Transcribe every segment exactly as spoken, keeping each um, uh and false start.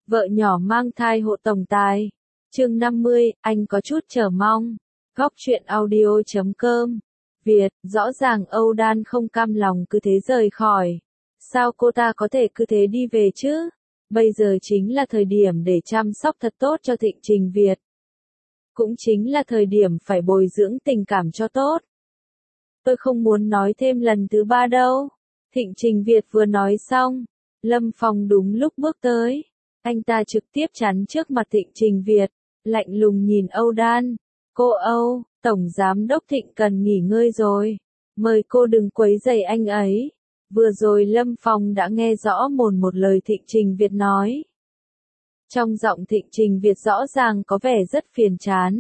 Vợ nhỏ mang thai hộ tổng tài. Chương năm mươi, anh có chút chờ mong. Góc truyện audio chấm com. Việt, rõ ràng Âu Đan không cam lòng cứ thế rời khỏi. Sao cô ta có thể cứ thế đi về chứ? Bây giờ chính là thời điểm để chăm sóc thật tốt cho Thịnh Trình Việt. Cũng chính là thời điểm phải bồi dưỡng tình cảm cho tốt. Tôi không muốn nói thêm lần thứ ba đâu. Thịnh Trình Việt vừa nói xong, Lâm Phong đúng lúc bước tới. Anh ta trực tiếp chắn trước mặt Thịnh Trình Việt, lạnh lùng nhìn Âu Đan. Cô Âu, Tổng Giám đốc Thịnh cần nghỉ ngơi rồi. Mời cô đừng quấy rầy anh ấy. Vừa rồi Lâm Phong đã nghe rõ mồn một lời Thịnh Trình Việt nói. Trong giọng Thịnh Trình Việt rõ ràng có vẻ rất phiền chán.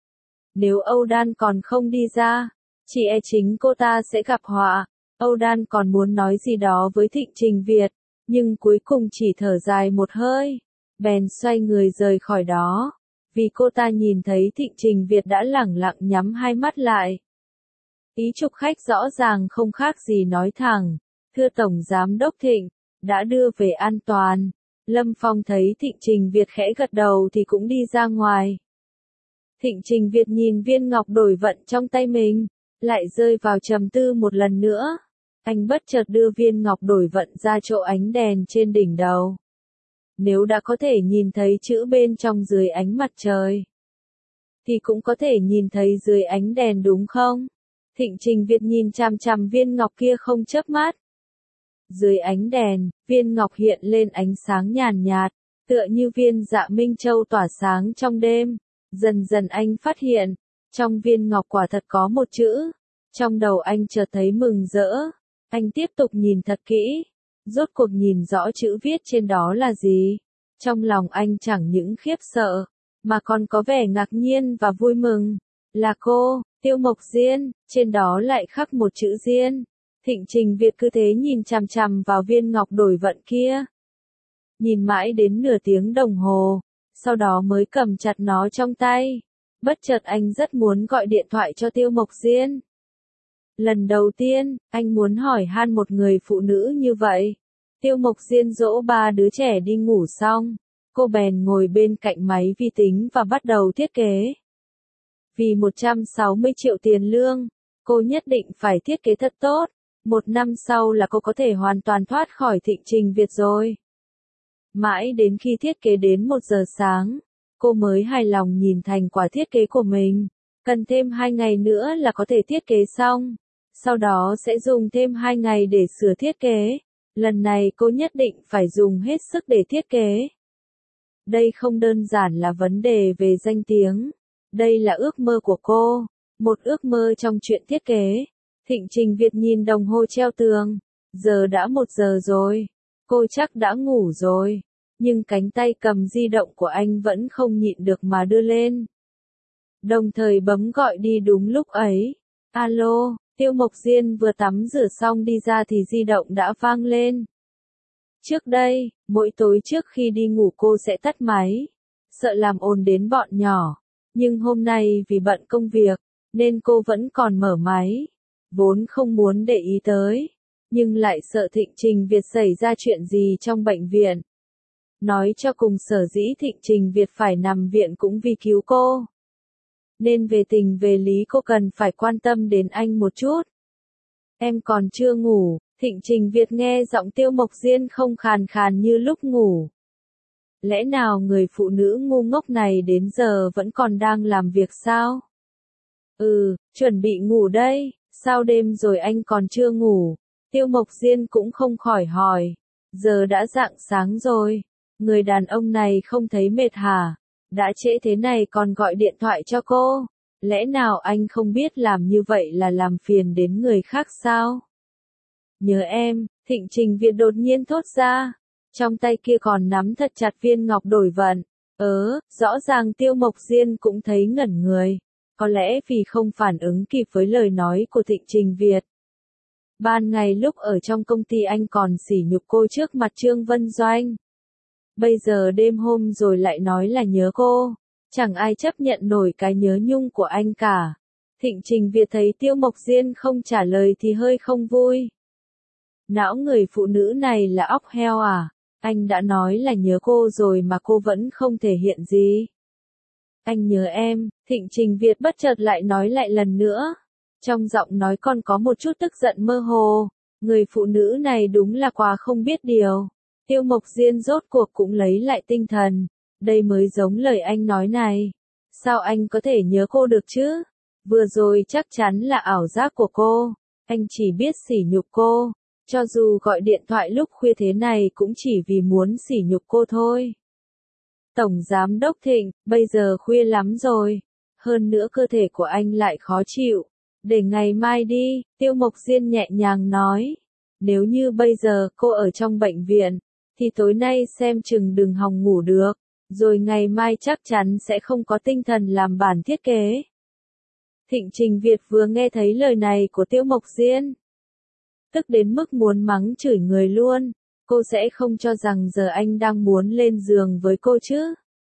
Nếu Âu Đan còn không đi ra, chỉ e chính cô ta sẽ gặp họa. Âu Đan còn muốn nói gì đó với Thịnh Trình Việt, nhưng cuối cùng chỉ thở dài một hơi, bèn xoay người rời khỏi đó, vì cô ta nhìn thấy Thịnh Trình Việt đã lẳng lặng nhắm hai mắt lại. Ý chụp khách rõ ràng không khác gì nói thẳng, thưa Tổng Giám đốc Thịnh, đã đưa về an toàn. Lâm Phong thấy Thịnh Trình Việt khẽ gật đầu thì cũng đi ra ngoài. Thịnh Trình Việt nhìn viên ngọc đổi vận trong tay mình, lại rơi vào trầm tư một lần nữa. Anh bất chợt đưa viên ngọc đổi vận ra chỗ ánh đèn trên đỉnh đầu. Nếu đã có thể nhìn thấy chữ bên trong dưới ánh mặt trời, thì cũng có thể nhìn thấy dưới ánh đèn đúng không? Thịnh Trình Việt nhìn chằm chằm viên ngọc kia không chớp mắt. Dưới ánh đèn, viên ngọc hiện lên ánh sáng nhàn nhạt, tựa như viên dạ minh châu tỏa sáng trong đêm. Dần dần anh phát hiện, trong viên ngọc quả thật có một chữ. Trong đầu anh chợt thấy mừng rỡ. Anh tiếp tục nhìn thật kỹ, rốt cuộc nhìn rõ chữ viết trên đó là gì. Trong lòng anh chẳng những khiếp sợ, mà còn có vẻ ngạc nhiên và vui mừng. Là cô, Tiêu Mộc Diên, trên đó lại khắc một chữ Diên. Thịnh Trình Việt cứ thế nhìn chằm chằm vào viên ngọc đổi vận kia. Nhìn mãi đến nửa tiếng đồng hồ, sau đó mới cầm chặt nó trong tay. Bất chợt anh rất muốn gọi điện thoại cho Tiêu Mộc Diên. Lần đầu tiên, anh muốn hỏi han một người phụ nữ như vậy. Tiêu Mộc Diên dỗ ba đứa trẻ đi ngủ xong, cô bèn ngồi bên cạnh máy vi tính và bắt đầu thiết kế. Vì một trăm sáu mươi triệu tiền lương, cô nhất định phải thiết kế thật tốt. Một năm sau là cô có thể hoàn toàn thoát khỏi Thịnh Trình Việt rồi. Mãi đến khi thiết kế đến một giờ sáng, cô mới hài lòng nhìn thành quả thiết kế của mình. Cần thêm hai ngày nữa là có thể thiết kế xong. Sau đó sẽ dùng thêm hai ngày để sửa thiết kế. Lần này cô nhất định phải dùng hết sức để thiết kế. Đây không đơn giản là vấn đề về danh tiếng. Đây là ước mơ của cô. Một ước mơ trong chuyện thiết kế. Thịnh Trình Việt nhìn đồng hồ treo tường. Giờ đã một giờ rồi. Cô chắc đã ngủ rồi. Nhưng cánh tay cầm di động của anh vẫn không nhịn được mà đưa lên. Đồng thời bấm gọi đi đúng lúc ấy. Alo, Tiêu Mộc Diên vừa tắm rửa xong đi ra thì di động đã vang lên. Trước đây, mỗi tối trước khi đi ngủ cô sẽ tắt máy, sợ làm ồn đến bọn nhỏ. Nhưng hôm nay vì bận công việc, nên cô vẫn còn mở máy. Vốn không muốn để ý tới, nhưng lại sợ Thịnh Trình Việt xảy ra chuyện gì trong bệnh viện. Nói cho cùng sở dĩ Thịnh Trình Việt phải nằm viện cũng vì cứu cô. Nên về tình về lý cô cần phải quan tâm đến anh một chút. Em còn chưa ngủ, Thịnh Trình Việt nghe giọng Tiêu Mộc Diên không khàn khàn như lúc ngủ. Lẽ nào người phụ nữ ngu ngốc này đến giờ vẫn còn đang làm việc sao? Ừ, chuẩn bị ngủ đây, sao đêm rồi anh còn chưa ngủ? Tiêu Mộc Diên cũng không khỏi hỏi. Giờ đã rạng sáng rồi, người đàn ông này không thấy mệt hả? Đã trễ thế này còn gọi điện thoại cho cô. Lẽ nào anh không biết làm như vậy là làm phiền đến người khác sao? Nhớ em, Thịnh Trình Việt đột nhiên thốt ra. Trong tay kia còn nắm thật chặt viên ngọc đổi vận. Ớ, rõ ràng Tiêu Mộc Diên cũng thấy ngẩn người. Có lẽ vì không phản ứng kịp với lời nói của Thịnh Trình Việt. Ban ngày lúc ở trong công ty anh còn sỉ nhục cô trước mặt Trương Vân Doanh. Bây giờ đêm hôm rồi lại nói là nhớ cô. Chẳng ai chấp nhận nổi cái nhớ nhung của anh cả. Thịnh Trình Việt thấy Tiêu Mộc Diên không trả lời thì hơi không vui. Não người phụ nữ này là óc heo à? Anh đã nói là nhớ cô rồi mà cô vẫn không thể hiện gì. Anh nhớ em, Thịnh Trình Việt bất chợt lại nói lại lần nữa. Trong giọng nói còn có một chút tức giận mơ hồ. Người phụ nữ này đúng là quá không biết điều. Tiêu Mộc Diên rốt cuộc cũng lấy lại tinh thần. Đây mới giống lời anh nói này. Sao anh có thể nhớ cô được chứ? Vừa rồi chắc chắn là ảo giác của cô. Anh chỉ biết sỉ nhục cô. Cho dù gọi điện thoại lúc khuya thế này cũng chỉ vì muốn sỉ nhục cô thôi. Tổng Giám Đốc Thịnh, bây giờ khuya lắm rồi. Hơn nữa cơ thể của anh lại khó chịu. Để ngày mai đi, Tiêu Mộc Diên nhẹ nhàng nói. Nếu như bây giờ cô ở trong bệnh viện, thì tối nay xem chừng đừng hòng ngủ được. Rồi ngày mai chắc chắn sẽ không có tinh thần làm bản thiết kế. Thịnh Trình Việt vừa nghe thấy lời này của Tiêu Mộc Diên. Tức đến mức muốn mắng chửi người luôn. Cô sẽ không cho rằng giờ anh đang muốn lên giường với cô chứ.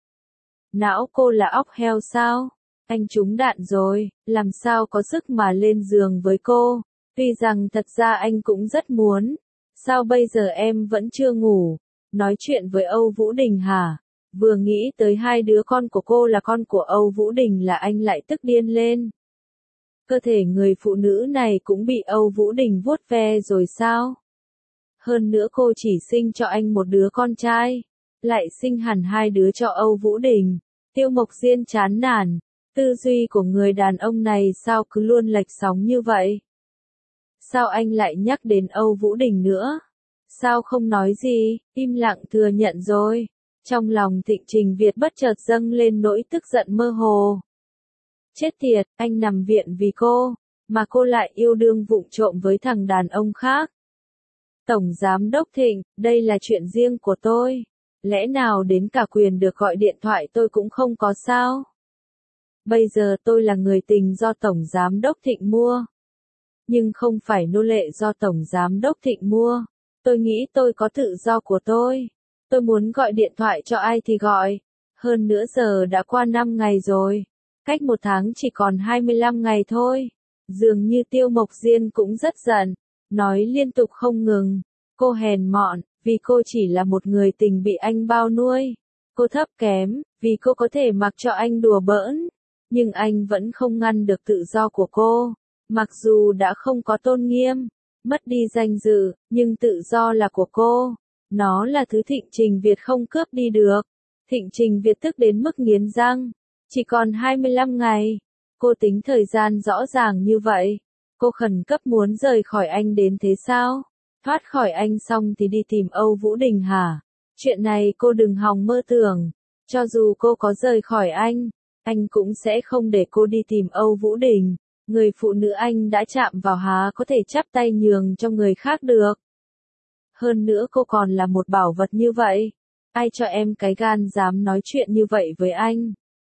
Não cô là óc heo sao? Anh trúng đạn rồi, làm sao có sức mà lên giường với cô? Tuy rằng thật ra anh cũng rất muốn. Sao bây giờ em vẫn chưa ngủ? Nói chuyện với Âu Vũ Đình hả? Vừa nghĩ tới hai đứa con của cô là con của Âu Vũ Đình là anh lại tức điên lên. Cơ thể người phụ nữ này cũng bị Âu Vũ Đình vuốt ve rồi sao? Hơn nữa cô chỉ sinh cho anh một đứa con trai, lại sinh hẳn hai đứa cho Âu Vũ Đình. Tiêu Mộc Diên chán nản, tư duy của người đàn ông này sao cứ luôn lệch sóng như vậy? Sao anh lại nhắc đến Âu Vũ Đình nữa? Sao không nói gì, im lặng thừa nhận rồi. Trong lòng Thịnh Trình Việt bất chợt dâng lên nỗi tức giận mơ hồ. Chết tiệt, anh nằm viện vì cô, mà cô lại yêu đương vụng trộm với thằng đàn ông khác. Tổng Giám Đốc Thịnh, đây là chuyện riêng của tôi. Lẽ nào đến cả quyền được gọi điện thoại tôi cũng không có sao? Bây giờ tôi là người tình do Tổng Giám Đốc Thịnh mua. Nhưng không phải nô lệ do Tổng Giám Đốc Thịnh mua. Tôi nghĩ tôi có tự do của tôi. Tôi muốn gọi điện thoại cho ai thì gọi. Hơn nữa giờ đã qua năm ngày rồi. Cách một tháng chỉ còn hai mươi lăm ngày thôi. Dường như Tiêu Mộc Diên cũng rất giận. Nói liên tục không ngừng. Cô hèn mọn, vì cô chỉ là một người tình bị anh bao nuôi. Cô thấp kém, vì cô có thể mặc cho anh đùa bỡn. Nhưng anh vẫn không ngăn được tự do của cô. Mặc dù đã không có tôn nghiêm, mất đi danh dự, nhưng tự do là của cô. Nó là thứ Thịnh Trình Việt không cướp đi được. Thịnh Trình Việt tức đến mức nghiến răng. Chỉ còn hai mươi lăm ngày. Cô tính thời gian rõ ràng như vậy. Cô khẩn cấp muốn rời khỏi anh đến thế sao? Thoát khỏi anh xong thì đi tìm Âu Vũ Đình hả? Chuyện này cô đừng hòng mơ tưởng. Cho dù cô có rời khỏi anh, anh cũng sẽ không để cô đi tìm Âu Vũ Đình. Người phụ nữ anh đã chạm vào há có thể chắp tay nhường cho người khác được. Hơn nữa cô còn là một bảo vật như vậy. Ai cho em cái gan dám nói chuyện như vậy với anh?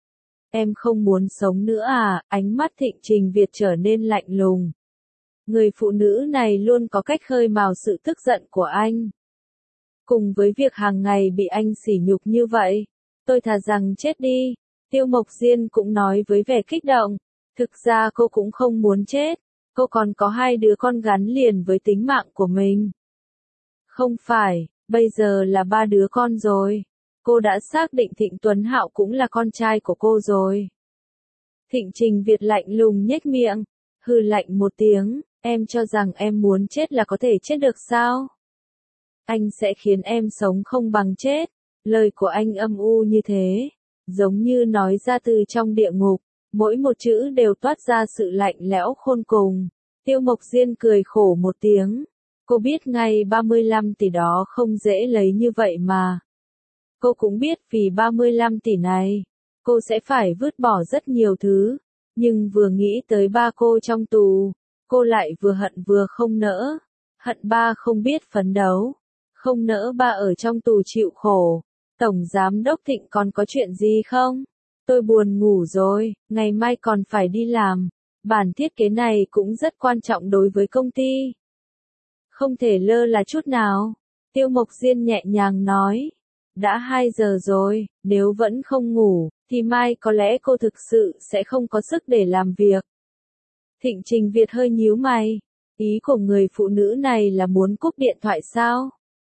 Em không muốn sống nữa à? Ánh mắt Thịnh Trình Việt trở nên lạnh lùng. Người phụ nữ này luôn có cách khơi mào sự tức giận của anh. Cùng với việc hàng ngày bị anh sỉ nhục như vậy, tôi thà rằng chết đi. Tiêu Mộc Diên cũng nói với vẻ kích động. Thực ra cô cũng không muốn chết. Cô còn có hai đứa con gắn liền với tính mạng của mình. Không phải, bây giờ là ba đứa con rồi. Cô đã xác định Thịnh Tuấn Hạo cũng là con trai của cô rồi. Thịnh Trình Việt lạnh lùng nhếch miệng, hừ lạnh một tiếng, em cho rằng em muốn chết là có thể chết được sao? Anh sẽ khiến em sống không bằng chết. Lời của anh âm u như thế, giống như nói ra từ trong địa ngục, mỗi một chữ đều toát ra sự lạnh lẽo khôn cùng. Tiêu Mộc Diên cười khổ một tiếng. Cô biết ngay ba mươi lăm tỷ đó không dễ lấy như vậy mà. Cô cũng biết vì ba mươi lăm tỷ này, cô sẽ phải vứt bỏ rất nhiều thứ. Nhưng vừa nghĩ tới ba cô trong tù, cô lại vừa hận vừa không nỡ. Hận ba không biết phấn đấu, không nỡ ba ở trong tù chịu khổ. Tổng Giám Đốc Thịnh còn có chuyện gì không? Tôi buồn ngủ rồi, ngày mai còn phải đi làm. Bản thiết kế này cũng rất quan trọng đối với công ty. Không thể lơ là chút nào. Tiêu Mộc Diên nhẹ nhàng nói. Đã hai giờ rồi, nếu vẫn không ngủ, thì mai có lẽ cô thực sự sẽ không có sức để làm việc. Thịnh Trình Việt hơi nhíu mày. Ý của người phụ nữ này là muốn cúp điện thoại sao?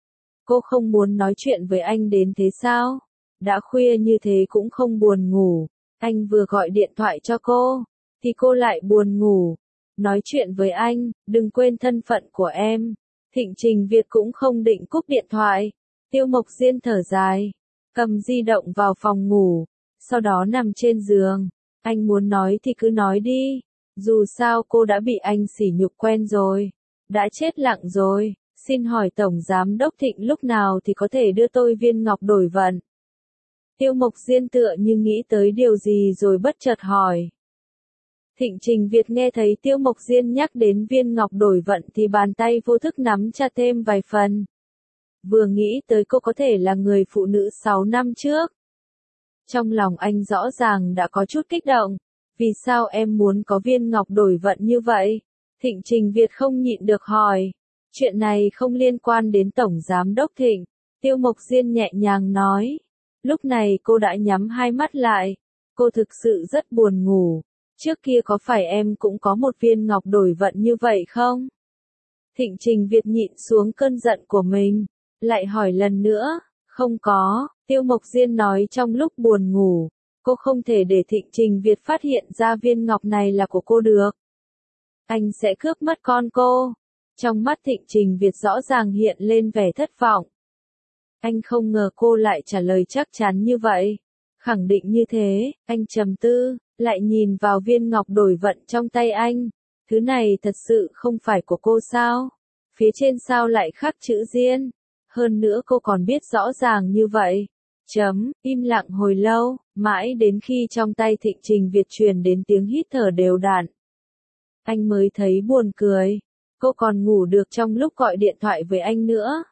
Cô không muốn nói chuyện với anh đến thế sao? Đã khuya như thế cũng không buồn ngủ. Anh vừa gọi điện thoại cho cô, thì cô lại buồn ngủ. Nói chuyện với anh, đừng quên thân phận của em. Thịnh Trình Việt cũng không định cúp điện thoại. Tiêu Mộc Diên thở dài, cầm di động vào phòng ngủ, sau đó nằm trên giường. Anh muốn nói thì cứ nói đi. Dù sao cô đã bị anh sỉ nhục quen rồi. Đã chết lặng rồi. Xin hỏi Tổng Giám Đốc Thịnh lúc nào thì có thể đưa tôi viên ngọc đổi vận? Tiêu Mộc Diên tựa như nghĩ tới điều gì rồi bất chợt hỏi. Thịnh Trình Việt nghe thấy Tiêu Mộc Diên nhắc đến viên ngọc đổi vận thì bàn tay vô thức nắm chặt thêm vài phần. Vừa nghĩ tới cô có thể là người phụ nữ sáu năm trước. Trong lòng anh rõ ràng đã có chút kích động. Vì sao em muốn có viên ngọc đổi vận như vậy? Thịnh Trình Việt không nhịn được hỏi. Chuyện này không liên quan đến Tổng Giám Đốc Thịnh. Tiêu Mộc Diên nhẹ nhàng nói. Lúc này cô đã nhắm hai mắt lại. Cô thực sự rất buồn ngủ. Trước kia có phải em cũng có một viên ngọc đổi vận như vậy không? Thịnh Trình Việt nhịn xuống cơn giận của mình. Lại hỏi lần nữa. Không có, Tiêu Mộc Diên nói trong lúc buồn ngủ. Cô không thể để Thịnh Trình Việt phát hiện ra viên ngọc này là của cô được. Anh sẽ cướp mất con cô. Trong mắt Thịnh Trình Việt rõ ràng hiện lên vẻ thất vọng. Anh không ngờ cô lại trả lời chắc chắn như vậy. Khẳng định như thế, anh trầm tư, lại nhìn vào viên ngọc đổi vận trong tay anh. Thứ này thật sự không phải của cô sao? Phía trên sao lại khắc chữ Diên? Hơn nữa cô còn biết rõ ràng như vậy. Chấm, im lặng hồi lâu, mãi đến khi trong tay Thịnh Trình Việt truyền đến tiếng hít thở đều đặn. Anh mới thấy buồn cười. Cô còn ngủ được trong lúc gọi điện thoại với anh nữa.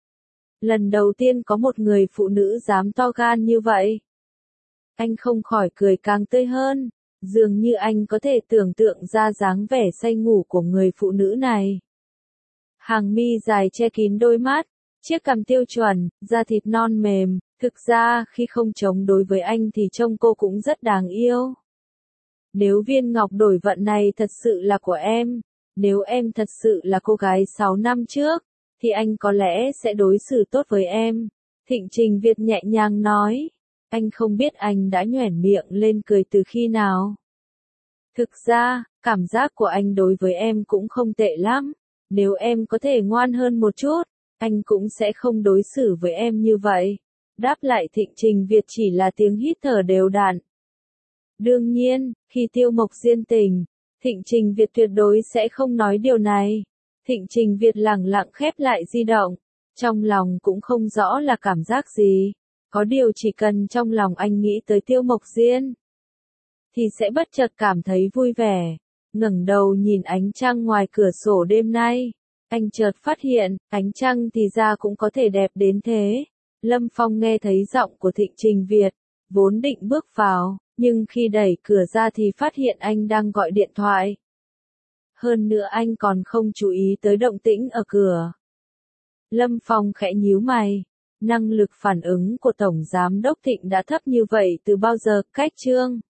Lần đầu tiên có một người phụ nữ dám to gan như vậy. Anh không khỏi cười càng tươi hơn. Dường như anh có thể tưởng tượng ra dáng vẻ say ngủ của người phụ nữ này. Hàng mi dài che kín đôi mắt, chiếc cằm tiêu chuẩn, da thịt non mềm. Thực ra, khi không chống đối với anh thì trông cô cũng rất đáng yêu. Nếu viên ngọc đổi vận này thật sự là của em, nếu em thật sự là cô gái sáu năm trước, thì anh có lẽ sẽ đối xử tốt với em. Thịnh Trình Việt nhẹ nhàng nói. Anh không biết anh đã nhoẻn miệng lên cười từ khi nào. Thực ra, cảm giác của anh đối với em cũng không tệ lắm. Nếu em có thể ngoan hơn một chút, anh cũng sẽ không đối xử với em như vậy. Đáp lại Thịnh Trình Việt chỉ là tiếng hít thở đều đặn. Đương nhiên, khi Tiêu Mộc Diên tỉnh, Thịnh Trình Việt tuyệt đối sẽ không nói điều này. Thịnh Trình Việt lẳng lặng khép lại di động. Trong lòng cũng không rõ là cảm giác gì. Có điều chỉ cần trong lòng anh nghĩ tới Tiêu Mộc Diên, thì sẽ bất chợt cảm thấy vui vẻ. Ngẩng đầu nhìn ánh trăng ngoài cửa sổ đêm nay. Anh chợt phát hiện, ánh trăng thì ra cũng có thể đẹp đến thế. Lâm Phong nghe thấy giọng của Thịnh Trình Việt, vốn định bước vào, nhưng khi đẩy cửa ra thì phát hiện anh đang gọi điện thoại. Hơn nữa anh còn không chú ý tới động tĩnh ở cửa. Lâm Phong khẽ nhíu mày. Năng lực phản ứng của Tổng Giám Đốc Thịnh đã thấp như vậy từ bao giờ? Cách chương